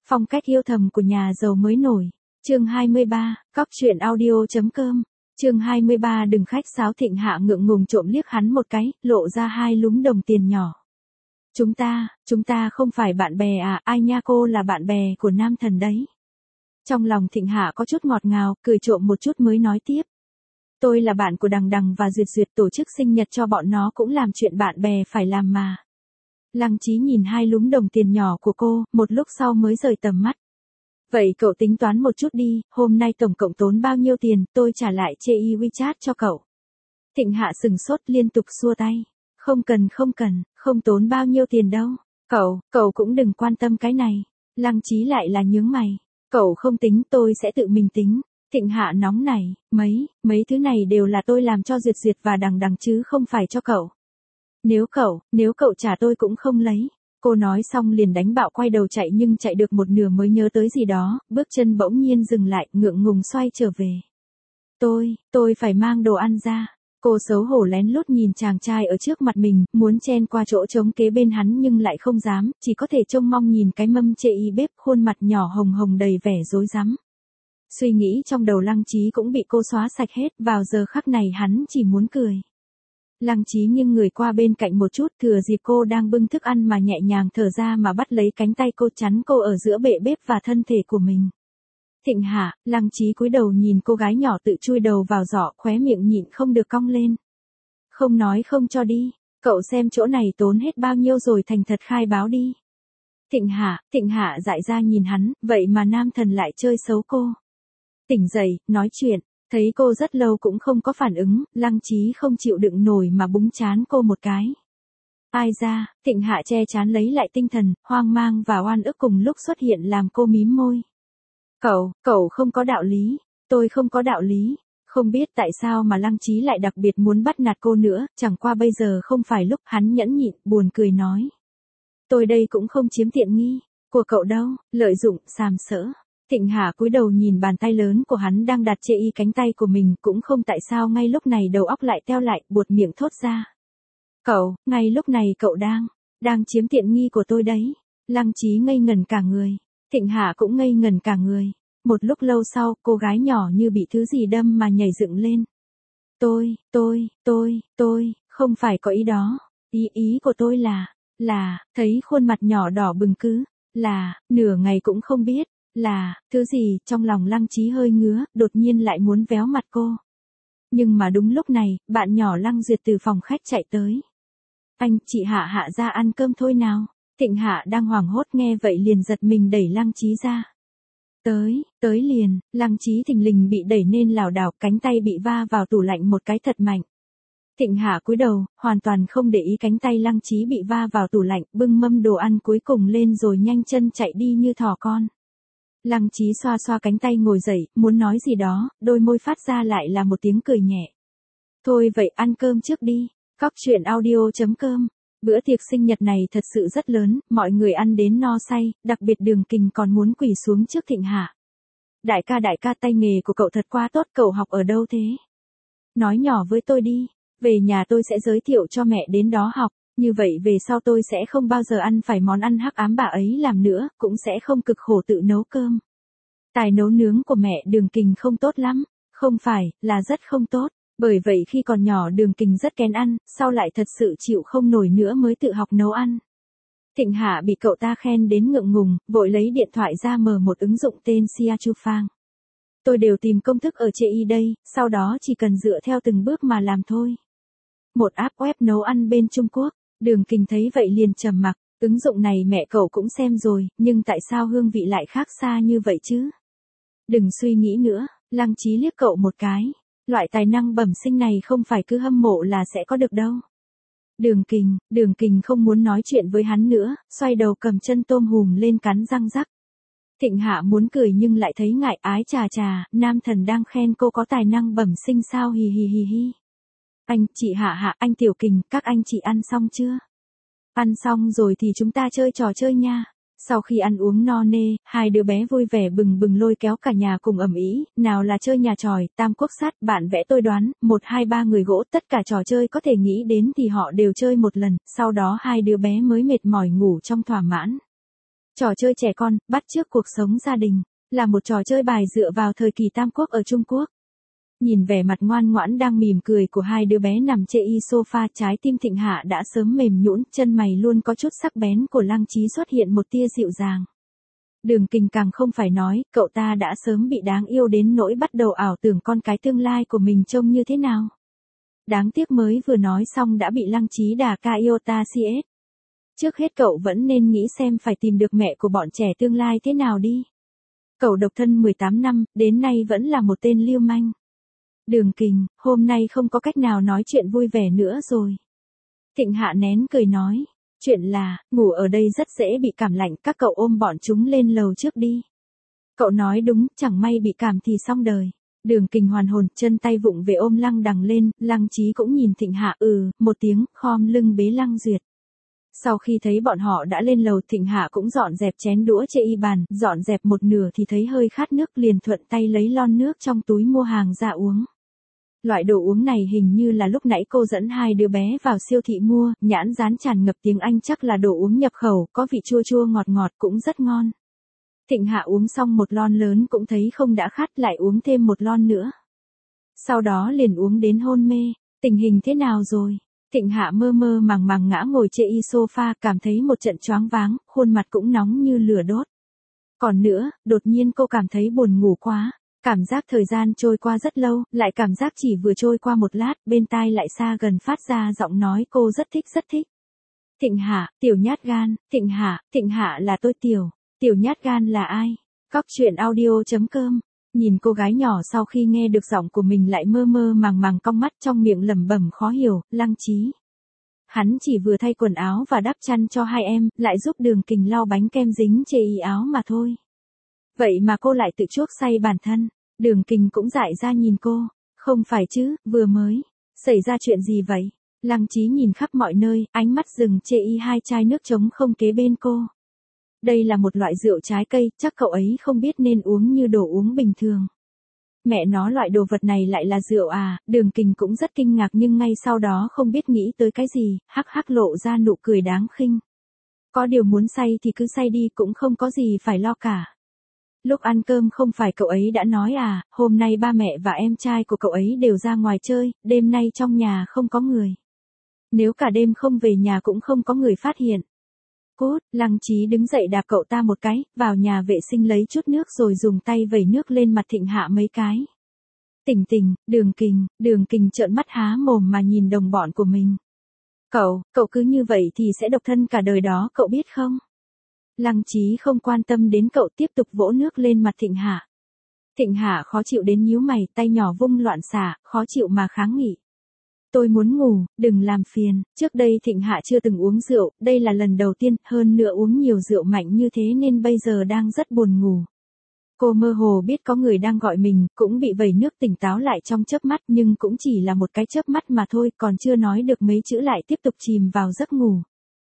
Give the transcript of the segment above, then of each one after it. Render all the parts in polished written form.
Phong cách yêu thầm của nhà giàu mới nổi. Chương 23, Cóc truyện audio.com. Chương 23 đừng khách sáo. Thịnh Hạ ngượng ngùng trộm liếc hắn một cái, lộ ra hai lúm đồng tiền nhỏ. Chúng ta không phải bạn bè à? Ai nha, cô là bạn bè của Nam Thần đấy. Trong lòng Thịnh Hạ có chút ngọt ngào, cười trộm một chút mới nói tiếp. Tôi là bạn của Đằng Đằng và Duyệt Duyệt, tổ chức sinh nhật cho bọn nó cũng làm chuyện bạn bè phải làm mà. Lăng Chí nhìn hai lúm đồng tiền nhỏ của cô, một lúc sau mới rời tầm mắt. Vậy cậu tính toán một chút đi, hôm nay tổng cộng tốn bao nhiêu tiền, tôi trả lại chê WeChat cho cậu. Thịnh Hạ sừng sốt liên tục xua tay. Không cần, không tốn bao nhiêu tiền đâu. Cậu cũng đừng quan tâm cái này. Lăng Chí lại là nhướng mày. Cậu không tính, tôi sẽ tự mình tính. Thịnh Hạ nóng nảy, mấy thứ này đều là tôi làm cho Duyệt Duyệt và Đằng Đằng chứ không phải cho cậu. Nếu cậu trả tôi cũng không lấy. Cô nói xong liền đánh bạo quay đầu chạy, nhưng chạy được một nửa mới nhớ tới gì đó, bước chân bỗng nhiên dừng lại, ngượng ngùng xoay trở về. Tôi phải mang đồ ăn ra. Cô xấu hổ lén lút nhìn chàng trai ở trước mặt mình, muốn chen qua chỗ trống kế bên hắn nhưng lại không dám, chỉ có thể trông mong nhìn cái mâm chê y bếp, khuôn mặt nhỏ hồng hồng đầy vẻ rối rắm. Suy nghĩ trong đầu Lăng Chí cũng bị cô xóa sạch hết, vào giờ khắc này hắn chỉ muốn cười. Lăng Chí nghiêng người qua bên cạnh một chút, thừa dịp cô đang bưng thức ăn mà nhẹ nhàng thở ra mà bắt lấy cánh tay cô, chắn cô ở giữa bệ bếp và thân thể của mình. Thịnh Hạ, Lăng Chí cúi đầu nhìn cô gái nhỏ tự chui đầu vào giỏ, khóe miệng nhịn không được cong lên. Không nói không cho đi, cậu xem chỗ này tốn hết bao nhiêu rồi, thành thật khai báo đi. Thịnh Hạ dại ra nhìn hắn, vậy mà Nam Thần lại chơi xấu cô. Tỉnh dậy, nói chuyện. Thấy cô rất lâu cũng không có phản ứng, Lăng Chí không chịu đựng nổi mà búng trán cô một cái. Ai ra, Thịnh Hạ che trán lấy lại tinh thần, hoang mang và oan ức cùng lúc xuất hiện làm cô mím môi. Cậu không có đạo lý, tôi không có đạo lý. Không biết tại sao mà Lăng Chí lại đặc biệt muốn bắt nạt cô nữa, chẳng qua bây giờ không phải lúc. Hắn nhẫn nhịn, buồn cười nói. Tôi đây cũng không chiếm tiện nghi của cậu đâu, lợi dụng, sàm sỡ. Thịnh Hạ cúi đầu nhìn bàn tay lớn của hắn đang đặt chê y cánh tay của mình, cũng không tại sao ngay lúc này đầu óc lại teo lại, buột miệng thốt ra. Ngay lúc này cậu đang chiếm tiện nghi của tôi đấy. Lăng Chí ngây ngẩn cả người. Thịnh Hạ cũng ngây ngẩn cả người. Một lúc lâu sau, cô gái nhỏ như bị thứ gì đâm mà nhảy dựng lên. Tôi, không phải có ý đó. Ý của tôi là, thấy khuôn mặt nhỏ đỏ bừng cứ, là, nửa ngày cũng không biết. Là, thứ gì, trong lòng Lăng Chí hơi ngứa, đột nhiên lại muốn véo mặt cô. Nhưng mà đúng lúc này, bạn nhỏ Lăng Duyệt từ phòng khách chạy tới. Anh, chị Hạ ra ăn cơm thôi nào. Thịnh Hạ đang hoảng hốt nghe vậy liền giật mình đẩy Lăng Chí ra. Tới liền, Lăng Chí thình lình bị đẩy nên lảo đảo, cánh tay bị va vào tủ lạnh một cái thật mạnh. Thịnh Hạ cúi đầu, hoàn toàn không để ý cánh tay Lăng Chí bị va vào tủ lạnh, bưng mâm đồ ăn cuối cùng lên rồi nhanh chân chạy đi như thỏ con. Lăng Chí xoa xoa cánh tay ngồi dậy, muốn nói gì đó, đôi môi phát ra lại là một tiếng cười nhẹ. Thôi vậy ăn cơm trước đi. Cóc truyện audio.com. Bữa tiệc sinh nhật này thật sự rất lớn, mọi người ăn đến no say, đặc biệt Đường Kình còn muốn quỳ xuống trước Thịnh Hạ. Đại ca, tay nghề của cậu thật quá tốt, cậu học ở đâu thế? Nói nhỏ với tôi đi, về nhà tôi sẽ giới thiệu cho mẹ đến đó học. Như vậy về sau tôi sẽ không bao giờ ăn phải món ăn hắc ám bà ấy làm nữa, cũng sẽ không cực khổ tự nấu cơm. Tài nấu nướng của mẹ Đường Kình không tốt lắm, không phải, là rất không tốt. Bởi vậy khi còn nhỏ Đường Kình rất kén ăn, sau lại thật sự chịu không nổi nữa mới tự học nấu ăn. Thịnh Hạ bị cậu ta khen đến ngượng ngùng, vội lấy điện thoại ra mở một ứng dụng tên Sia Chu Phang. Tôi đều tìm công thức ở chê y đây, sau đó chỉ cần dựa theo từng bước mà làm thôi. Một app web nấu ăn bên Trung Quốc. Đường Kình thấy vậy liền trầm mặc, ứng dụng này mẹ cậu cũng xem rồi, nhưng tại sao hương vị lại khác xa như vậy chứ? Đừng suy nghĩ nữa, Lăng Chí liếc cậu một cái. Loại tài năng bẩm sinh này không phải cứ hâm mộ là sẽ có được đâu. Đường Kình không muốn nói chuyện với hắn nữa, xoay đầu cầm chân tôm hùm lên cắn răng rắc. Thịnh Hạ muốn cười nhưng lại thấy ngại, ái chà, Nam Thần đang khen cô có tài năng bẩm sinh sao, hì hì. Anh, chị Hạ, anh Tiểu Kình, các anh chị ăn xong chưa? Ăn xong rồi thì chúng ta chơi trò chơi nha. Sau khi ăn uống no nê, hai đứa bé vui vẻ bừng bừng lôi kéo cả nhà cùng ầm ĩ, nào là chơi nhà tròi, tam quốc sát, bạn vẽ tôi đoán, 1 2 3 người gỗ, tất cả trò chơi có thể nghĩ đến thì họ đều chơi một lần, sau đó hai đứa bé mới mệt mỏi ngủ trong thỏa mãn. Trò chơi trẻ con, bắt chước cuộc sống gia đình, là một trò chơi bài dựa vào thời kỳ Tam Quốc ở Trung Quốc. Nhìn vẻ mặt ngoan ngoãn đang mỉm cười của hai đứa bé nằm chê y sofa, trái tim Thịnh Hạ đã sớm mềm nhũn, chân mày luôn có chút sắc bén của Lăng Chí xuất hiện một tia dịu dàng. Đường Kình càng không phải nói, cậu ta đã sớm bị đáng yêu đến nỗi bắt đầu ảo tưởng con cái tương lai của mình trông như thế nào. Đáng tiếc mới vừa nói xong đã bị Lăng Chí đả Iota CS. Trước hết cậu vẫn nên nghĩ xem phải tìm được mẹ của bọn trẻ tương lai thế nào đi. Cậu độc thân 18 năm, đến nay vẫn là một tên lưu manh. Đường Kình, hôm nay không có cách nào nói chuyện vui vẻ nữa rồi. Thịnh Hạ nén cười nói, chuyện là, ngủ ở đây rất dễ bị cảm lạnh, các cậu ôm bọn chúng lên lầu trước đi. Cậu nói đúng, chẳng may bị cảm thì xong đời. Đường Kình hoàn hồn, chân tay vụng về ôm Lăng Đằng lên, Lăng Chí cũng nhìn Thịnh Hạ một tiếng, khom lưng bế Lăng Duyệt. Sau khi thấy bọn họ đã lên lầu, Thịnh Hạ cũng dọn dẹp chén đũa chê y bàn, dọn dẹp một nửa thì thấy hơi khát nước, liền thuận tay lấy lon nước trong túi mua hàng ra uống. Loại đồ uống này hình như là lúc nãy cô dẫn hai đứa bé vào siêu thị mua, nhãn dán tràn ngập tiếng Anh, chắc là đồ uống nhập khẩu, có vị chua chua ngọt ngọt cũng rất ngon. Thịnh Hạ uống xong một lon lớn cũng thấy không đã khát, lại uống thêm một lon nữa. Sau đó liền uống đến hôn mê. Tình hình thế nào rồi? Thịnh Hạ mơ mơ màng màng ngã ngồi chê y sofa, cảm thấy một trận choáng váng, khuôn mặt cũng nóng như lửa đốt. Còn nữa, đột nhiên cô cảm thấy buồn ngủ quá. Cảm giác thời gian trôi qua rất lâu, lại cảm giác chỉ vừa trôi qua một lát, bên tai lại xa gần phát ra giọng nói cô rất thích. Thịnh Hạ, tiểu nhát gan, Thịnh Hạ là tôi tiểu nhát gan là ai? Cóc truyện audio.com. Nhìn cô gái nhỏ sau khi nghe được giọng của mình lại mơ mơ màng màng cong mắt, trong miệng lẩm bẩm khó hiểu, Lăng Chí. Hắn chỉ vừa thay quần áo và đắp chăn cho hai em, lại giúp Đường Kình lau bánh kem dính chê y áo mà thôi. Vậy mà cô lại tự chuốc say bản thân. Đường Kình cũng dại ra nhìn cô. Không phải chứ, vừa mới. Xảy ra chuyện gì vậy? Lăng Chí nhìn khắp mọi nơi, ánh mắt dừng chê y hai chai nước trống không kế bên cô. Đây là một loại rượu trái cây, chắc cậu ấy không biết nên uống như đồ uống bình thường. Mẹ nó, loại đồ vật này lại là rượu à? Đường Kình cũng rất kinh ngạc nhưng ngay sau đó không biết nghĩ tới cái gì, hắc lộ ra nụ cười đáng khinh. Có điều muốn say thì cứ say đi, cũng không có gì phải lo cả. Lúc ăn cơm không phải cậu ấy đã nói à, hôm nay ba mẹ và em trai của cậu ấy đều ra ngoài chơi, đêm nay trong nhà không có người. Nếu cả đêm không về nhà cũng không có người phát hiện. Cút, Lăng Chí đứng dậy đạp cậu ta một cái, vào nhà vệ sinh lấy chút nước rồi dùng tay vẩy nước lên mặt Thịnh Hạ mấy cái. Tỉnh, Đường Kình trợn mắt há mồm mà nhìn đồng bọn của mình. Cậu cứ như vậy thì sẽ độc thân cả đời đó, cậu biết không? Lăng Chí không quan tâm đến cậu, tiếp tục vỗ nước lên mặt Thịnh Hạ. Thịnh Hạ khó chịu đến nhíu mày, tay nhỏ vung loạn xả, khó chịu mà kháng nghị. Tôi muốn ngủ, đừng làm phiền. Trước đây Thịnh Hạ chưa từng uống rượu, đây là lần đầu tiên, hơn nữa uống nhiều rượu mạnh như thế nên bây giờ đang rất buồn ngủ. Cô mơ hồ biết có người đang gọi mình, cũng bị vẩy nước tỉnh táo lại trong chớp mắt, nhưng cũng chỉ là một cái chớp mắt mà thôi, còn chưa nói được mấy chữ lại tiếp tục chìm vào giấc ngủ.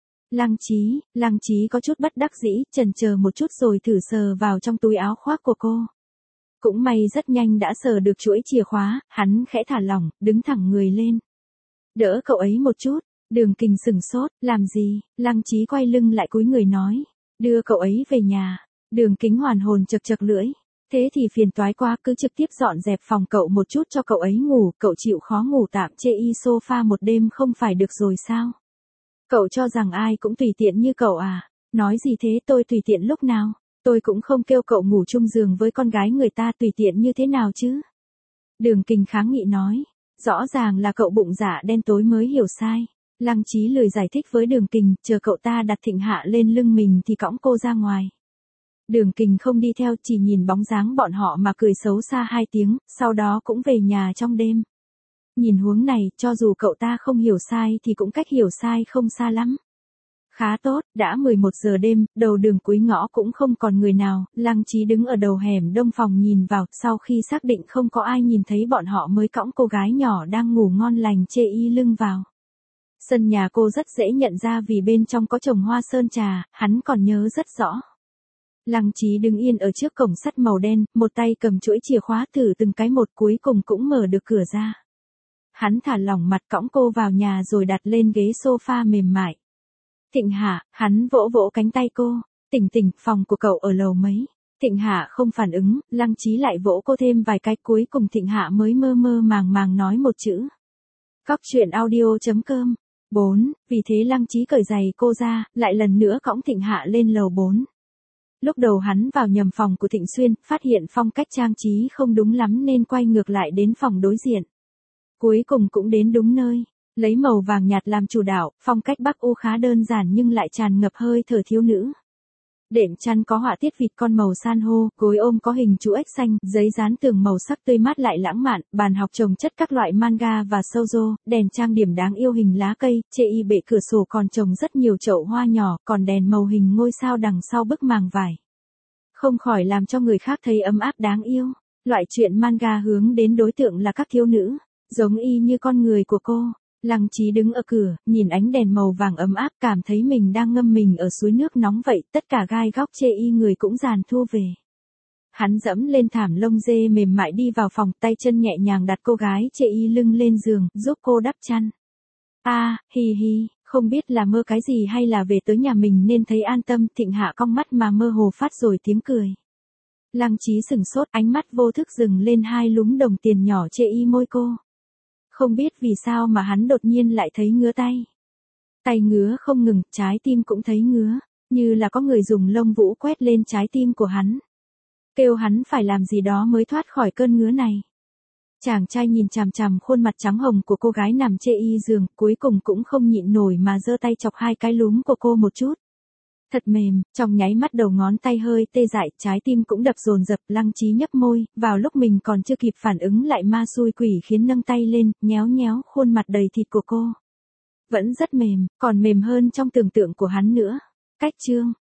Lăng Chí có chút bất đắc dĩ, chần chờ một chút rồi thử sờ vào trong túi áo khoác của cô. Cũng may rất nhanh đã sờ được chuỗi chìa khóa, hắn khẽ thả lỏng, đứng thẳng người lên. Đỡ cậu ấy một chút. Đường Kình sửng sốt, làm gì? Lăng Chí quay lưng lại cúi người nói, đưa cậu ấy về nhà. Đường Kính hoàn hồn chật lưỡi. Thế thì phiền toái quá, cứ trực tiếp dọn dẹp phòng cậu một chút cho cậu ấy ngủ, cậu chịu khó ngủ tạm chê y sofa một đêm không phải được rồi sao? Cậu cho rằng ai cũng tùy tiện như cậu à? Nói gì thế, tôi tùy tiện lúc nào? Tôi cũng không kêu cậu ngủ chung giường với con gái người ta, tùy tiện như thế nào chứ? Đường Kình kháng nghị nói, rõ ràng là cậu bụng dạ đen tối mới hiểu sai. Lăng Chí lười giải thích với Đường Kình, chờ cậu ta đặt Thịnh Hạ lên lưng mình thì cõng cô ra ngoài. Đường Kình không đi theo, chỉ nhìn bóng dáng bọn họ mà cười xấu xa 2 tiếng, sau đó cũng về nhà trong đêm. Nhìn huống này, cho dù cậu ta không hiểu sai thì cũng cách hiểu sai không xa lắm. Khá tốt, đã 11 giờ đêm, đầu đường cuối ngõ cũng không còn người nào, Lăng Chí đứng ở đầu hẻm đông phòng nhìn vào, sau khi xác định không có ai nhìn thấy bọn họ mới cõng cô gái nhỏ đang ngủ ngon lành chê y lưng vào. Sân nhà cô rất dễ nhận ra vì bên trong có trồng hoa sơn trà, hắn còn nhớ rất rõ. Lăng Chí đứng yên ở trước cổng sắt màu đen, một tay cầm chuỗi chìa khóa thử từng cái một, cuối cùng cũng mở được cửa ra. Hắn thả lỏng mặt cõng cô vào nhà rồi đặt lên ghế sofa mềm mại. Thịnh Hạ, hắn vỗ vỗ cánh tay cô. Tỉnh tỉnh, phòng của cậu ở lầu mấy? Thịnh Hạ không phản ứng, Lăng Chí lại vỗ cô thêm vài cái, cuối cùng Thịnh Hạ mới mơ mơ màng màng nói một chữ. Cóc truyện audio.com. 4, vì thế Lăng Chí cởi giày cô ra, lại lần nữa cõng Thịnh Hạ lên lầu 4. Lúc đầu hắn vào nhầm phòng của Thịnh Xuyên, phát hiện phong cách trang trí không đúng lắm nên quay ngược lại đến phòng đối diện. Cuối cùng cũng đến đúng nơi. Lấy màu vàng nhạt làm chủ đạo, phong cách Bắc Âu khá đơn giản nhưng lại tràn ngập hơi thở thiếu nữ. Đệm chăn có họa tiết vịt con màu san hô, gối ôm có hình chú ếch xanh, giấy dán tường màu sắc tươi mát lại lãng mạn, bàn học trồng chất các loại manga và shoujo, đèn trang điểm đáng yêu hình lá cây, chê y bệ cửa sổ còn trồng rất nhiều chậu hoa nhỏ, còn đèn màu hình ngôi sao đằng sau bức màng vải. Không khỏi làm cho người khác thấy ấm áp đáng yêu. Loại truyện manga hướng đến đối tượng là các thiếu nữ, giống y như con người của cô. Lăng Chí đứng ở cửa, nhìn ánh đèn màu vàng ấm áp, cảm thấy mình đang ngâm mình ở suối nước nóng vậy, tất cả gai góc chê y người cũng dàn thu về. Hắn dẫm lên thảm lông dê mềm mại đi vào phòng, tay chân nhẹ nhàng đặt cô gái chê y lưng lên giường, giúp cô đắp chăn. Hi hi, không biết là mơ cái gì hay là về tới nhà mình nên thấy an tâm. Thịnh Hạ cong mắt mà mơ hồ phát rồi tiếng cười. Lăng Chí sừng sốt, ánh mắt vô thức dừng lên hai lúm đồng tiền nhỏ chê y môi cô. Không biết vì sao mà hắn đột nhiên lại thấy ngứa tay. Tay ngứa không ngừng, trái tim cũng thấy ngứa, như là có người dùng lông vũ quét lên trái tim của hắn. Kêu hắn phải làm gì đó mới thoát khỏi cơn ngứa này. Chàng trai nhìn chằm chằm khuôn mặt trắng hồng của cô gái nằm chê y giường, cuối cùng cũng không nhịn nổi mà giơ tay chọc hai cái lúm của cô một chút. Thật mềm, trong nháy mắt đầu ngón tay hơi tê dại, trái tim cũng đập dồn dập. Lăng Chí nhấp môi, vào lúc mình còn chưa kịp phản ứng lại ma xui quỷ khiến nâng tay lên, nhéo nhéo khuôn mặt đầy thịt của cô. Vẫn rất mềm, còn mềm hơn trong tưởng tượng của hắn nữa. Cách chương